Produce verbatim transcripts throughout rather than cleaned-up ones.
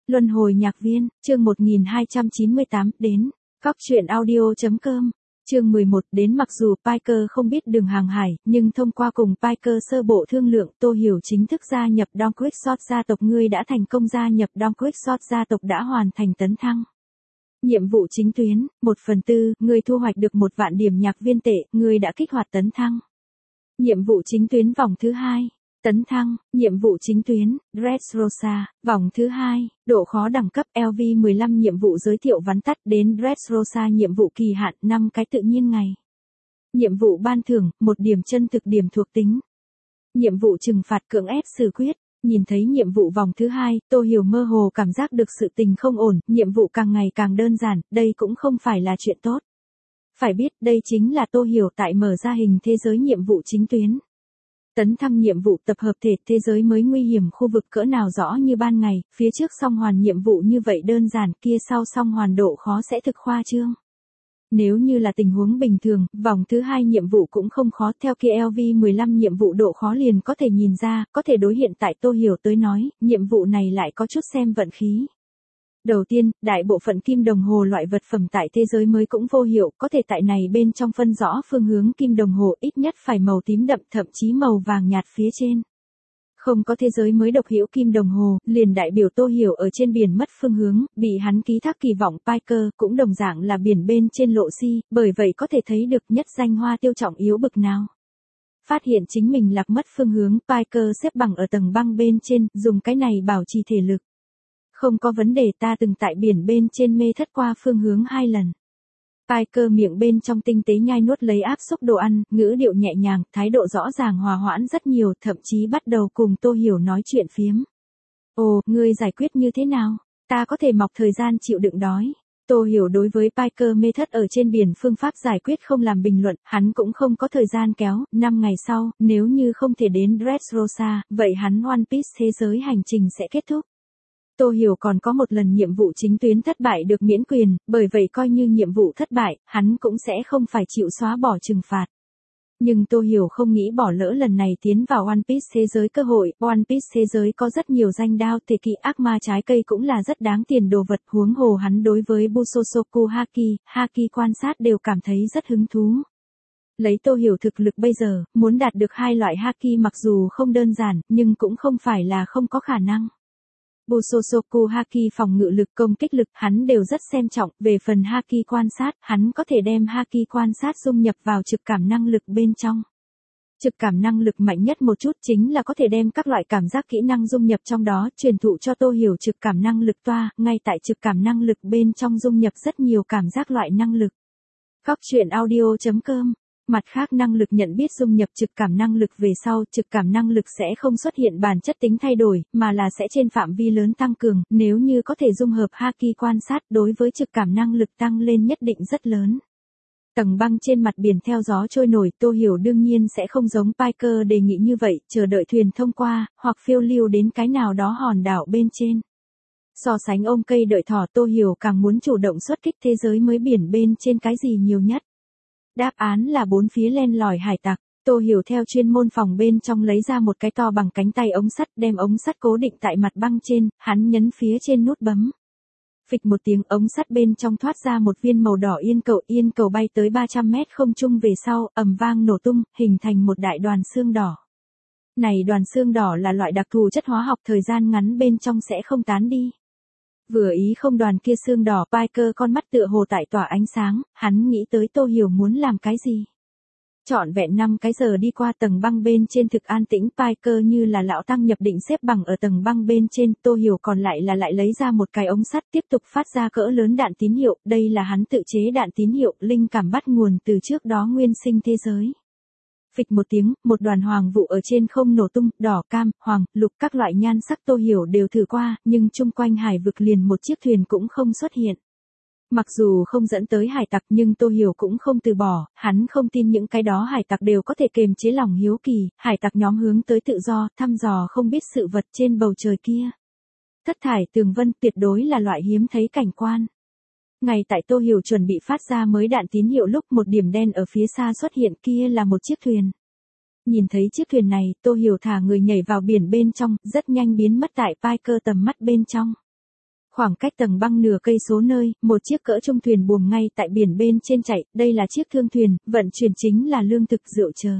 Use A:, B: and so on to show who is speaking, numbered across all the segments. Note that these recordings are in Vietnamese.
A: Luân hồi nhạc viên, chương một nghìn hai trăm chín mươi tám, đến. Cóc truyện audio chấm com. Chương mười một, đến mặc dù Piker không biết đường hàng hải, nhưng thông qua cùng Piker sơ bộ thương lượng, Tô Hiểu chính thức gia nhập Don Quixote gia tộc. Ngươi đã thành công gia nhập Don Quixote gia tộc, đã hoàn thành tấn thăng. Nhiệm vụ chính tuyến, một phần tư, ngươi thu hoạch được một vạn điểm nhạc viên tệ, ngươi đã kích hoạt tấn thăng. Nhiệm vụ chính tuyến vòng thứ hai. Tấn thăng, nhiệm vụ chính tuyến, Dressrosa, vòng thứ hai, độ khó đẳng cấp L V mười lăm nhiệm vụ giới thiệu vắn tắt đến Dressrosa nhiệm vụ kỳ hạn năm cái tự nhiên ngày. Nhiệm vụ ban thưởng, một điểm chân thực điểm thuộc tính. Nhiệm vụ trừng phạt cưỡng ép xử quyết. Nhìn thấy nhiệm vụ vòng thứ hai, Tô Hiểu mơ hồ cảm giác được sự tình không ổn, nhiệm vụ càng ngày càng đơn giản, đây cũng không phải là chuyện tốt. Phải biết, đây chính là Tô Hiểu tại mở ra hình thế giới nhiệm vụ chính tuyến. Tấn thăng nhiệm vụ tập hợp thể thế giới mới nguy hiểm khu vực cỡ nào rõ như ban ngày, phía trước song hoàn nhiệm vụ như vậy đơn giản, kia sau song hoàn độ khó sẽ thực khoa trương. Nếu như là tình huống bình thường, vòng thứ hai nhiệm vụ cũng không khó, theo kia L V mười lăm nhiệm vụ độ khó liền có thể nhìn ra, có thể đối hiện tại Tô Hiểu tới nói, nhiệm vụ này lại có chút xem vận khí. Đầu tiên, đại bộ phận kim đồng hồ loại vật phẩm tại thế giới mới cũng vô hiệu, có thể tại này bên trong phân rõ phương hướng kim đồng hồ ít nhất phải màu tím đậm, thậm chí màu vàng nhạt phía trên. Không có thế giới mới độc hữu kim đồng hồ, liền đại biểu Tô Hiểu ở trên biển mất phương hướng, bị hắn ký thác kỳ vọng Piker, cũng đồng dạng là biển bên trên lộ si, bởi vậy có thể thấy được nhất danh hoa tiêu trọng yếu bực nào. Phát hiện chính mình lạc mất phương hướng, Piker xếp bằng ở tầng băng bên trên, dùng cái này bảo trì thể lực. Không có vấn đề, ta từng tại biển bên trên mê thất qua phương hướng hai lần. Piker miệng bên trong tinh tế nhai nuốt lấy áp xúc đồ ăn, ngữ điệu nhẹ nhàng, thái độ rõ ràng hòa hoãn rất nhiều, thậm chí bắt đầu cùng Tô Hiểu nói chuyện phiếm. Ồ, ngươi giải quyết như thế nào? Ta có thể mọc thời gian chịu đựng đói. Tô Hiểu đối với Piker mê thất ở trên biển phương pháp giải quyết không làm bình luận, hắn cũng không có thời gian kéo, năm ngày sau, nếu như không thể đến Dressrosa, vậy hắn One Piece thế giới hành trình sẽ kết thúc. Tô Hiểu còn có một lần nhiệm vụ chính tuyến thất bại được miễn quyền, bởi vậy coi như nhiệm vụ thất bại, hắn cũng sẽ không phải chịu xóa bỏ trừng phạt. Nhưng Tô Hiểu không nghĩ bỏ lỡ lần này tiến vào One Piece thế giới cơ hội, One Piece thế giới có rất nhiều danh đao tề kỵ ác ma trái cây cũng là rất đáng tiền đồ vật, huống hồ hắn đối với Busosoku Haki, Haki quan sát đều cảm thấy rất hứng thú. Lấy Tô Hiểu thực lực bây giờ, muốn đạt được hai loại Haki mặc dù không đơn giản, nhưng cũng không phải là không có khả năng. Busosoku Haki phòng ngự lực công kích lực hắn đều rất xem trọng, về phần Haki quan sát, hắn có thể đem Haki quan sát dung nhập vào trực cảm năng lực bên trong. Trực cảm năng lực mạnh nhất một chút chính là có thể đem các loại cảm giác kỹ năng dung nhập trong đó, truyền thụ cho Tô Hiểu trực cảm năng lực toa, ngay tại trực cảm năng lực bên trong dung nhập rất nhiều cảm giác loại năng lực. Cóc truyện audio chấm com. Mặt khác năng lực nhận biết dung nhập trực cảm năng lực về sau, trực cảm năng lực sẽ không xuất hiện bản chất tính thay đổi, mà là sẽ trên phạm vi lớn tăng cường, nếu như có thể dung hợp Haki quan sát đối với trực cảm năng lực tăng lên nhất định rất lớn. Tầng băng trên mặt biển theo gió trôi nổi, Tô Hiểu đương nhiên sẽ không giống Piker đề nghị như vậy, chờ đợi thuyền thông qua, hoặc phiêu lưu đến cái nào đó hòn đảo bên trên. So sánh ôm cây đợi thỏ, Tô Hiểu càng muốn chủ động xuất kích thế giới mới biển bên trên cái gì nhiều nhất. Đáp án là bốn phía len lỏi hải tặc. Tô Hiểu theo chuyên môn phòng bên trong lấy ra một cái to bằng cánh tay ống sắt, đem ống sắt cố định tại mặt băng trên, hắn nhấn phía trên nút bấm. Phịch một tiếng, ống sắt bên trong thoát ra một viên màu đỏ yên cầu, yên cầu bay tới ba trăm mét không trung về sau, ầm vang nổ tung, hình thành một đại đoàn xương đỏ. Này đoàn xương đỏ là loại đặc thù chất hóa học, thời gian ngắn bên trong sẽ không tán đi. Vừa ý không đoàn kia xương đỏ, Piker con mắt tựa hồ tại tỏa ánh sáng, hắn nghĩ tới Tô Hiểu muốn làm cái gì. Trọn vẹn năm cái giờ đi qua, tầng băng bên trên thực an tĩnh, Piker như là lão tăng nhập định xếp bằng ở tầng băng bên trên, Tô Hiểu còn lại là lại lấy ra một cái ống sắt tiếp tục phát ra cỡ lớn đạn tín hiệu, đây là hắn tự chế đạn tín hiệu, linh cảm bắt nguồn từ trước đó nguyên sinh thế giới. Phịch một tiếng, một đoàn hoàng vụ ở trên không nổ tung, đỏ, cam, hoàng, lục các loại nhan sắc Tô Hiểu đều thử qua, nhưng chung quanh hải vực liền một chiếc thuyền cũng không xuất hiện. Mặc dù không dẫn tới hải tặc nhưng Tô Hiểu cũng không từ bỏ, hắn không tin những cái đó hải tặc đều có thể kềm chế lòng hiếu kỳ, hải tặc nhóm hướng tới tự do, thăm dò không biết sự vật trên bầu trời kia. Thất thải tường vân tuyệt đối là loại hiếm thấy cảnh quan. Ngay tại Tô Hiểu chuẩn bị phát ra mới đạn tín hiệu lúc một điểm đen ở phía xa xuất hiện, kia là một chiếc thuyền. Nhìn thấy chiếc thuyền này, Tô Hiểu thả người nhảy vào biển bên trong, rất nhanh biến mất tại Piker tầm mắt bên trong. Khoảng cách tầng băng nửa cây số nơi, một chiếc cỡ trung thuyền buồm ngay tại biển bên trên chạy, đây là chiếc thương thuyền, vận chuyển chính là lương thực rượu chờ.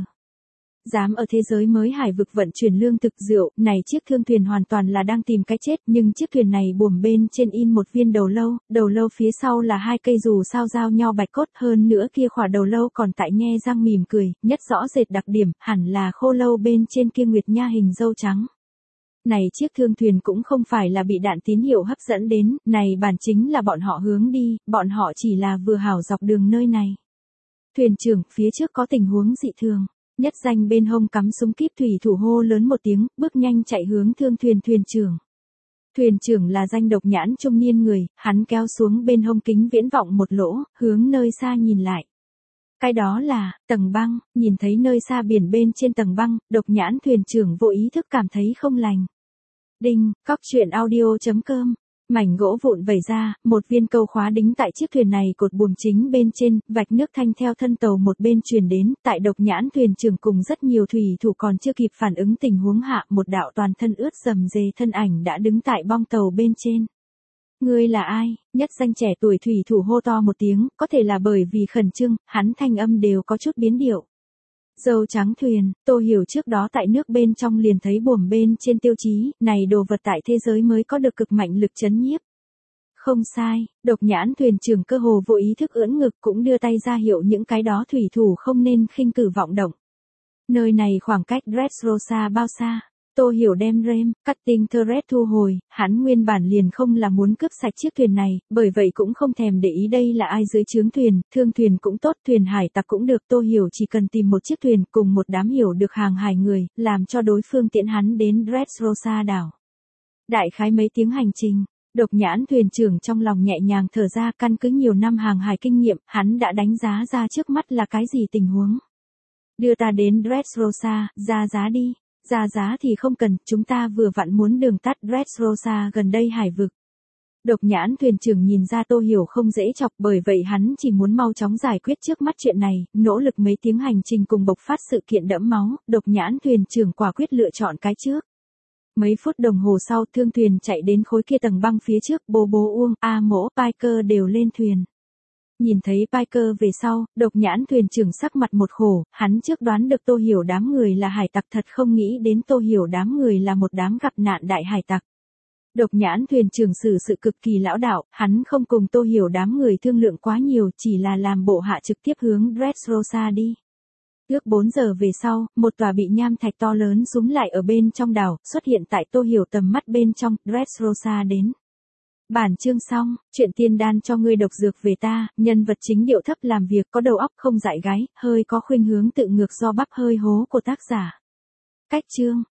A: Dám ở thế giới mới hải vực vận chuyển lương thực rượu, này chiếc thương thuyền hoàn toàn là đang tìm cái chết, nhưng chiếc thuyền này buồm bên trên in một viên đầu lâu, đầu lâu phía sau là hai cây dù sao giao nhau bạch cốt, hơn nữa kia khỏa đầu lâu còn tại nhe răng mỉm cười, nhất rõ rệt đặc điểm, hẳn là khô lâu bên trên kia nguyệt nha hình dâu trắng. Này chiếc thương thuyền cũng không phải là bị đạn tín hiệu hấp dẫn đến, này bản chính là bọn họ hướng đi, bọn họ chỉ là vừa hảo dọc đường nơi này. Thuyền trưởng, phía trước có tình huống dị thường. Nhất danh bên hông cắm súng kíp thủy thủ hô lớn một tiếng, bước nhanh chạy hướng thương thuyền thuyền trưởng. Thuyền trưởng là danh độc nhãn trung niên người, hắn kéo xuống bên hông kính viễn vọng một lỗ, hướng nơi xa nhìn lại. Cái đó là, tầng băng, nhìn thấy nơi xa biển bên trên tầng băng, độc nhãn thuyền trưởng vô ý thức cảm thấy không lành. Đinh, cóc truyện audio chấm com. Mảnh gỗ vụn vẩy ra, một viên câu khóa đính tại chiếc thuyền này cột buồm chính bên trên, vạch nước thanh theo thân tàu một bên truyền đến, tại độc nhãn thuyền trưởng cùng rất nhiều thủy thủ còn chưa kịp phản ứng tình huống hạ, một đạo toàn thân ướt rầm rề thân ảnh đã đứng tại bong tàu bên trên. Ngươi là ai? Nhất danh trẻ tuổi thủy thủ hô to một tiếng, có thể là bởi vì khẩn trương, hắn thanh âm đều có chút biến điệu. Dâu trắng thuyền, Tô Hiểu trước đó tại nước bên trong liền thấy buồm bên trên tiêu chí, này đồ vật tại thế giới mới có được cực mạnh lực chấn nhiếp. Không sai, độc nhãn thuyền trưởng cơ hồ vô ý thức ưỡn ngực cũng đưa tay ra hiệu những cái đó thủy thủ không nên khinh cử vọng động. Nơi này khoảng cách Dressrosa bao xa? Tô Hiểu đem rem, cutting thread thu hồi, hắn nguyên bản liền không là muốn cướp sạch chiếc thuyền này, bởi vậy cũng không thèm để ý đây là ai dưới trướng thuyền, thương thuyền cũng tốt, thuyền hải tặc cũng được, Tô Hiểu chỉ cần tìm một chiếc thuyền cùng một đám hiểu được hàng hải người, làm cho đối phương tiễn hắn đến Dressrosa đảo. Đại khái mấy tiếng hành trình, độc nhãn thuyền trưởng trong lòng nhẹ nhàng thở ra, căn cứ nhiều năm hàng hải kinh nghiệm, hắn đã đánh giá ra trước mắt là cái gì tình huống. Đưa ta đến Dressrosa, ra giá đi. Ra giá thì không cần, chúng ta vừa vặn muốn đường tắt Dressrosa gần đây hải vực. Độc nhãn thuyền trưởng nhìn ra Tô Hiểu không dễ chọc, bởi vậy hắn chỉ muốn mau chóng giải quyết trước mắt chuyện này, nỗ lực mấy tiếng hành trình cùng bộc phát sự kiện đẫm máu, độc nhãn thuyền trưởng quả quyết lựa chọn cái trước. Mấy phút đồng hồ sau, thương thuyền chạy đến khối kia tầng băng phía trước, Bố Bố Uông, A Mỗ, Piker đều lên thuyền. Nhìn thấy Piker về sau, độc nhãn thuyền trưởng sắc mặt một khổ, hắn trước đoán được Tô Hiểu đám người là hải tặc, thật không nghĩ đến Tô Hiểu đám người là một đám gặp nạn đại hải tặc. Độc nhãn thuyền trưởng xử sự cực kỳ lão đạo, hắn không cùng Tô Hiểu đám người thương lượng quá nhiều, chỉ là làm bộ hạ trực tiếp hướng Dressrosa đi. Ước bốn giờ về sau, một tòa bị nham thạch to lớn rúm lại ở bên trong đảo, xuất hiện tại Tô Hiểu tầm mắt bên trong, Dressrosa đến. Bản chương xong, chuyện tiên đan cho ngươi độc dược về ta, nhân vật chính điệu thấp làm việc có đầu óc không dại gái, hơi có khuynh hướng tự ngược do bắp hơi hố của tác giả. Cách chương,